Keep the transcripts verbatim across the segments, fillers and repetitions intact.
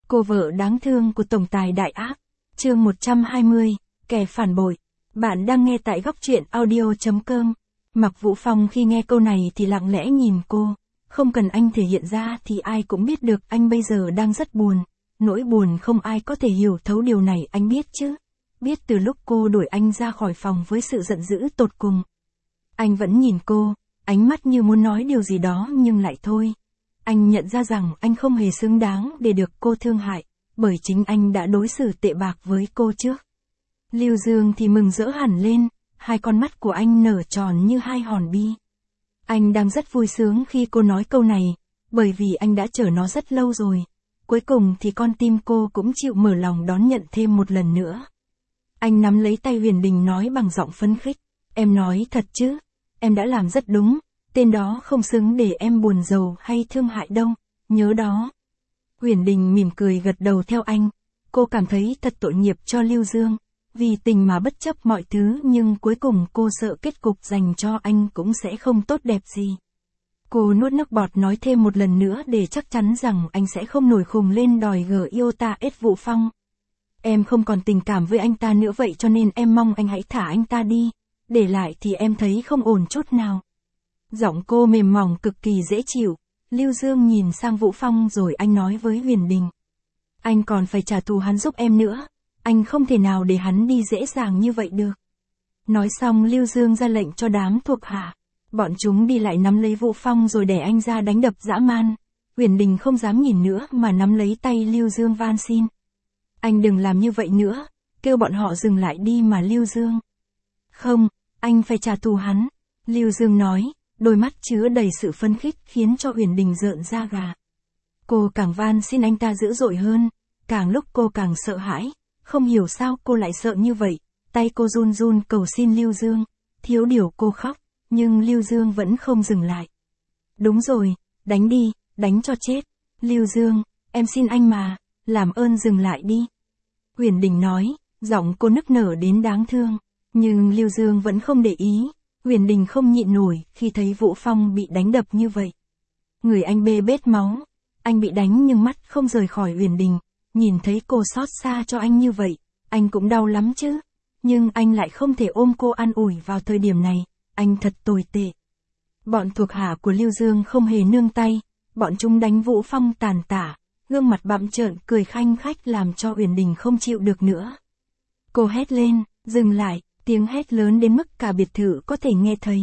Cô vợ đáng thương của tổng tài đại ác. Chương một trăm hai mươi, kẻ phản bội. Bạn đang nghe tại góc truyện audio chấm com. Mạc Vũ Phong khi nghe câu này thì lặng lẽ nhìn cô. Không cần anh thể hiện ra thì ai cũng biết được anh bây giờ đang rất buồn. Nỗi buồn không ai có thể hiểu thấu điều này anh biết chứ. Biết từ lúc cô đuổi anh ra khỏi phòng với sự giận dữ tột cùng. Anh vẫn nhìn cô, ánh mắt như muốn nói điều gì đó nhưng lại thôi. Anh nhận ra rằng anh không hề xứng đáng để được cô thương hại, bởi chính anh đã đối xử tệ bạc với cô trước. Lưu Dương thì mừng rỡ hẳn lên, hai con mắt của anh nở tròn như hai hòn bi. Anh đang rất vui sướng khi cô nói câu này, bởi vì anh đã chờ nó rất lâu rồi. Cuối cùng thì con tim cô cũng chịu mở lòng đón nhận thêm một lần nữa. Anh nắm lấy tay Huyền Đình nói bằng giọng phấn khích, em nói thật chứ, em đã làm rất đúng. Tên đó không xứng để em buồn rầu hay thương hại đâu, nhớ đó. Huyền Đình mỉm cười gật đầu theo anh. Cô cảm thấy thật tội nghiệp cho Lưu Dương, vì tình mà bất chấp mọi thứ nhưng cuối cùng cô sợ kết cục dành cho anh cũng sẽ không tốt đẹp gì. Cô nuốt nước bọt nói thêm một lần nữa để chắc chắn rằng anh sẽ không nổi khùng lên đòi gờ yêu ta ết Vũ Phong. Em không còn tình cảm với anh ta nữa vậy cho nên em mong anh hãy thả anh ta đi, để lại thì em thấy không ổn chút nào. Giọng cô mềm mỏng cực kỳ dễ chịu. Lưu Dương nhìn sang Vũ Phong rồi anh nói với Huyền Đình. Anh còn phải trả thù hắn giúp em nữa. Anh không thể nào để hắn đi dễ dàng như vậy được. Nói xong Lưu Dương ra lệnh cho đám thuộc hạ. Bọn chúng đi lại nắm lấy Vũ Phong rồi đẩy anh ra đánh đập dã man. Huyền Đình không dám nhìn nữa mà nắm lấy tay Lưu Dương van xin. Anh đừng làm như vậy nữa. Kêu bọn họ dừng lại đi mà Lưu Dương. Không, anh phải trả thù hắn. Lưu Dương nói. Đôi mắt chứa đầy sự phấn khích khiến cho Huyền Đình rợn da gà. Cô càng van xin anh ta dữ dội hơn, càng lúc cô càng sợ hãi, không hiểu sao cô lại sợ như vậy, tay cô run run cầu xin Lưu Dương, thiếu điều cô khóc, nhưng Lưu Dương vẫn không dừng lại. Đúng rồi, đánh đi, đánh cho chết. Lưu Dương, em xin anh mà, làm ơn dừng lại đi. Huyền Đình nói, giọng cô nức nở đến đáng thương, nhưng Lưu Dương vẫn không để ý. Huyền Đình không nhịn nổi khi thấy Vũ Phong bị đánh đập như vậy. Người anh bê bết máu. Anh bị đánh nhưng mắt không rời khỏi Huyền Đình. Nhìn thấy cô xót xa cho anh như vậy, anh cũng đau lắm chứ. Nhưng anh lại không thể ôm cô an ủi vào thời điểm này. Anh thật tồi tệ. Bọn thuộc hạ của Lưu Dương không hề nương tay. Bọn chúng đánh Vũ Phong tàn tả. Gương mặt bặm trợn cười khanh khách làm cho Huyền Đình không chịu được nữa. Cô hét lên, dừng lại. Tiếng hét lớn đến mức cả biệt thự có thể nghe thấy.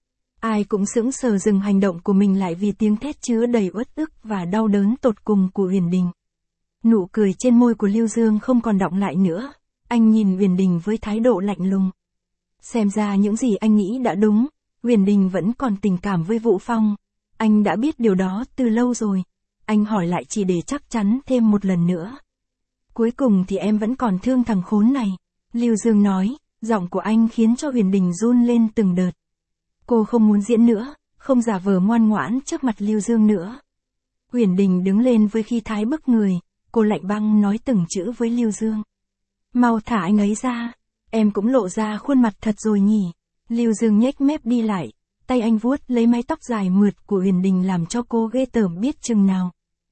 Ai cũng sững sờ dừng hành động của mình lại vì tiếng thét chứa đầy uất ức và đau đớn tột cùng của Huyền Đình. Nụ cười trên môi của Lưu Dương không còn đọng lại nữa. Anh nhìn Huyền Đình với thái độ lạnh lùng. Xem ra những gì anh nghĩ đã đúng. Huyền Đình vẫn còn tình cảm với Vũ Phong. Anh đã biết điều đó từ lâu rồi. Anh hỏi lại chỉ để chắc chắn thêm một lần nữa. Cuối cùng thì em vẫn còn thương thằng khốn này. Lưu Dương nói. Giọng của anh khiến cho Huyền Đình run lên từng đợt. Cô không muốn diễn nữa, không giả vờ ngoan ngoãn trước mặt Lưu Dương nữa. Huyền Đình đứng lên với khí thái bức người, cô lạnh băng nói từng chữ với Lưu Dương. Mau thả anh ấy ra, em cũng lộ ra khuôn mặt thật rồi nhỉ. Lưu Dương nhếch mép đi lại, tay anh vuốt lấy mái tóc dài mượt của Huyền Đình làm cho cô ghê tởm biết chừng nào.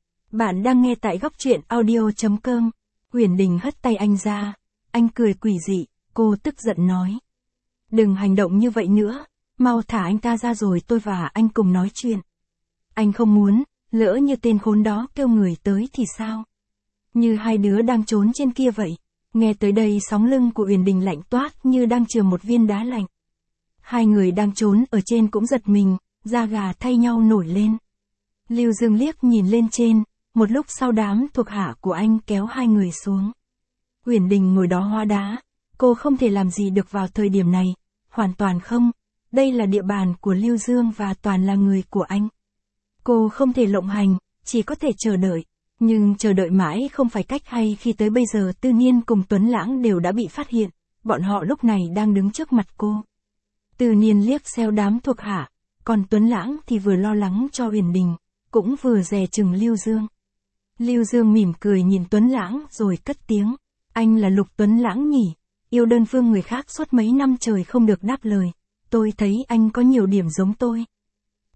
Bạn đang nghe tại góc truyện audio chấm com. Huyền Đình hất tay anh ra, anh cười quỷ dị. Cô tức giận nói. Đừng hành động như vậy nữa, mau thả anh ta ra rồi tôi và anh cùng nói chuyện. Anh không muốn, lỡ như tên khốn đó kêu người tới thì sao? Như hai đứa đang trốn trên kia vậy. Nghe tới đây sóng lưng của Huyền Đình lạnh toát như đang chừa một viên đá lạnh. Hai người đang trốn ở trên cũng giật mình, da gà thay nhau nổi lên. Lưu Dương liếc nhìn lên trên, một lúc sau đám thuộc hạ của anh kéo hai người xuống. Huyền Đình ngồi đó hóa đá. Cô không thể làm gì được vào thời điểm này, hoàn toàn không, đây là địa bàn của Lưu Dương và toàn là người của anh. Cô không thể lộng hành, chỉ có thể chờ đợi, nhưng chờ đợi mãi không phải cách hay khi tới bây giờ Tư Niên cùng Tuấn Lãng đều đã bị phát hiện, bọn họ lúc này đang đứng trước mặt cô. Tư Niên liếc xéo đám thuộc hạ, còn Tuấn Lãng thì vừa lo lắng cho Huyền Đình, cũng vừa dè chừng Lưu Dương. Lưu Dương mỉm cười nhìn Tuấn Lãng rồi cất tiếng, anh là Lục Tuấn Lãng nhỉ? Yêu đơn phương người khác suốt mấy năm trời không được đáp lời. Tôi thấy anh có nhiều điểm giống tôi.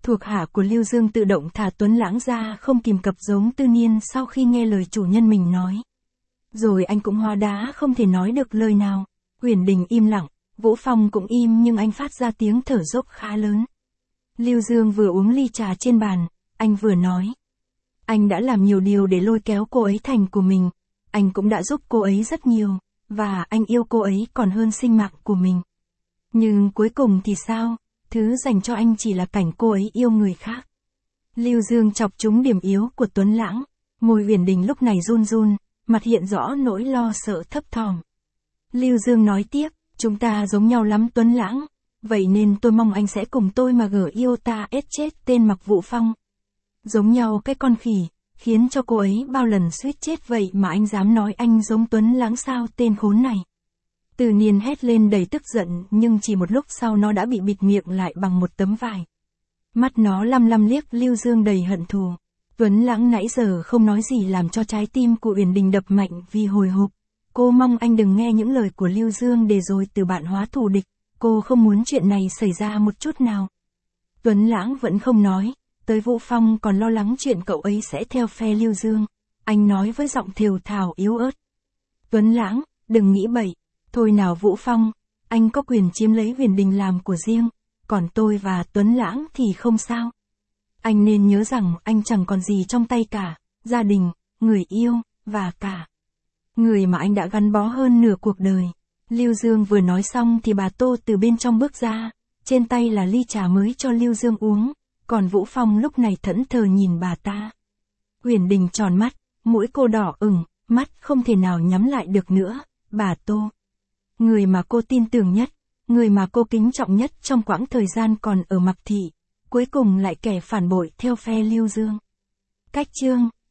Thuộc hạ của Lưu Dương tự động thả Tuấn Lãng ra, không kìm cập giống Tư Niên sau khi nghe lời chủ nhân mình nói. Rồi anh cũng hóa đá không thể nói được lời nào. Uyển Đình im lặng, Vũ Phong cũng im nhưng anh phát ra tiếng thở dốc khá lớn. Lưu Dương vừa uống ly trà trên bàn, anh vừa nói. Anh đã làm nhiều điều để lôi kéo cô ấy thành của mình. Anh cũng đã giúp cô ấy rất nhiều, và anh yêu cô ấy còn hơn sinh mạng của mình. Nhưng cuối cùng thì sao? Thứ dành cho anh chỉ là cảnh cô ấy yêu người khác. Lưu Dương chọc trúng điểm yếu của Tuấn Lãng. Môi Uyển Đình lúc này run run, mặt hiện rõ nỗi lo sợ thấp thỏm. Lưu Dương nói tiếp, chúng ta giống nhau lắm Tuấn Lãng, vậy nên tôi mong anh sẽ cùng tôi mà gở yêu ta ết chết tên Mặc Vũ Phong. Giống nhau cái con khỉ, khiến cho cô ấy bao lần suýt chết vậy mà anh dám nói anh giống Tuấn Lãng sao tên khốn này. Từ Niên hét lên đầy tức giận nhưng chỉ một lúc sau nó đã bị bịt miệng lại bằng một tấm vải. Mắt nó lăm lăm liếc Lưu Dương đầy hận thù. Tuấn Lãng nãy giờ không nói gì làm cho trái tim của Uyển Đình đập mạnh vì hồi hộp. Cô mong anh đừng nghe những lời của Lưu Dương để rồi từ bạn hóa thù địch. Cô không muốn chuyện này xảy ra một chút nào. Tuấn Lãng vẫn không nói. Tới Vũ Phong còn lo lắng chuyện cậu ấy sẽ theo phe Lưu Dương. Anh nói với giọng thều thào yếu ớt. Tuấn Lãng, đừng nghĩ bậy. Thôi nào Vũ Phong, anh có quyền chiếm lấy Uyển Đình làm của riêng. Còn tôi và Tuấn Lãng thì không sao. Anh nên nhớ rằng anh chẳng còn gì trong tay cả. Gia đình, người yêu, và cả người mà anh đã gắn bó hơn nửa cuộc đời. Lưu Dương vừa nói xong thì bà Tô từ bên trong bước ra. Trên tay là ly trà mới cho Lưu Dương uống. Còn Vũ Phong lúc này thẫn thờ nhìn bà ta. Uyển Đình tròn mắt, mũi cô đỏ ửng, mắt không thể nào nhắm lại được nữa. Bà Tô, người mà cô tin tưởng nhất, người mà cô kính trọng nhất trong quãng thời gian còn ở Mặc Thị, cuối cùng lại kẻ phản bội theo phe Lưu Dương. Cách chương